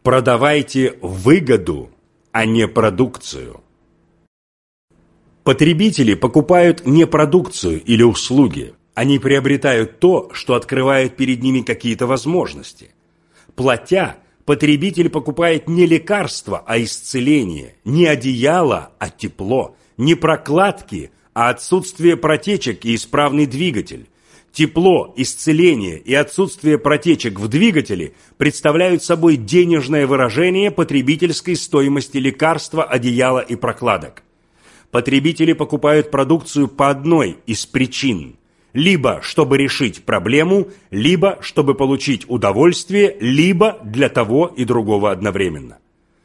Продавайте выгоду, а не продукцию. Потребители покупают не продукцию или услуги. Они приобретают то, что открывает перед ними какие-то возможности. Платя, потребитель покупает не лекарство, а исцеление, не одеяло, а тепло, не прокладки, а отсутствие протечек и исправный двигатель. Тепло, исцеление и отсутствие протечек в двигателе представляют собой денежное выражение потребительской стоимости лекарства, одеяла и прокладок. Потребители покупают продукцию по одной из причин: либо чтобы решить проблему, либо чтобы получить удовольствие, либо для того и другого одновременно.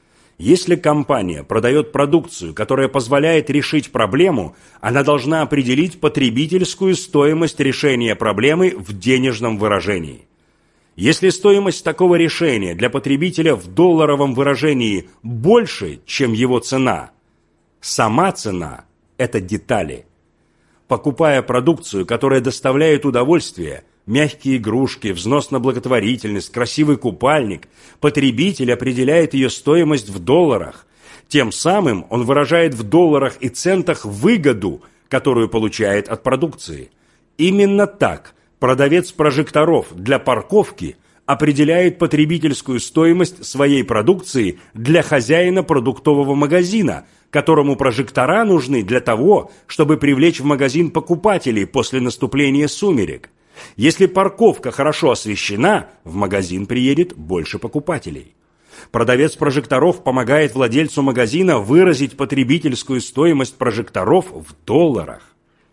Если компания продает продукцию, которая позволяет решить проблему, она должна определить потребительскую стоимость решения проблемы в денежном выражении. Если стоимость такого решения для потребителя в долларовом выражении больше, чем его цена, сама цена – это детали. Покупая продукцию, которая доставляет удовольствие, мягкие игрушки, взнос на благотворительность, красивый купальник, потребитель определяет ее стоимость в долларах. Тем самым он выражает в долларах и центах выгоду, которую получает от продукции. Именно так продавец прожекторов для парковки определяет потребительскую стоимость своей продукции для хозяина продуктового магазина, которому прожектора нужны для того, чтобы привлечь в магазин покупателей после наступления сумерек. Если парковка хорошо освещена, в магазин приедет больше покупателей. Продавец прожекторов помогает владельцу магазина выразить потребительскую стоимость прожекторов в долларах.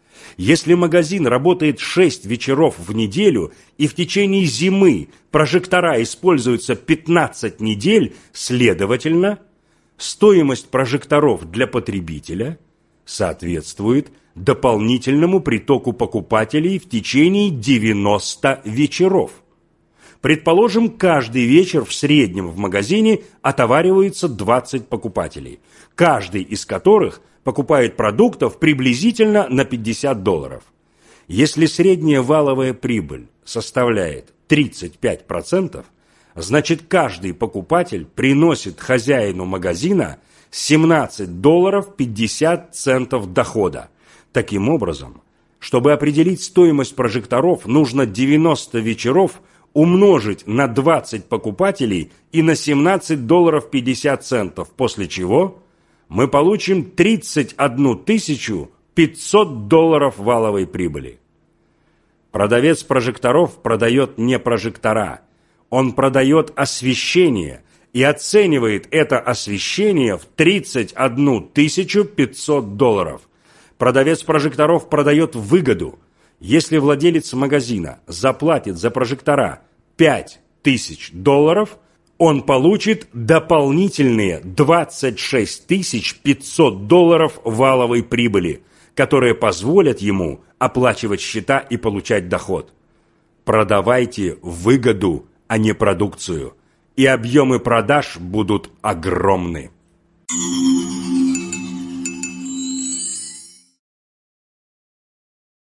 Если магазин работает 6 вечеров в неделю и в течение зимы прожектора используются 15 недель, следовательно, стоимость прожекторов для потребителя соответствует дополнительному притоку покупателей в течение 90 вечеров. Предположим, каждый вечер в среднем в магазине отоваривается 20 покупателей, каждый из которых покупает продуктов приблизительно на $50. Если средняя валовая прибыль составляет 35%, значит, каждый покупатель приносит хозяину магазина $17.50 дохода. Таким образом, чтобы определить стоимость прожекторов, нужно 90 вечеров умножить на 20 покупателей и на $17.50, после чего мы получим $31 500 валовой прибыли. Продавец прожекторов продает не прожектора, он продает освещение и оценивает это освещение в $31 500. Продавец прожекторов продает выгоду. Если владелец магазина заплатит за прожектора $5000, он получит дополнительные $26 500 валовой прибыли, которые позволят ему оплачивать счета и получать доход. Продавайте выгоду, а не продукцию, и объемы продаж будут огромны.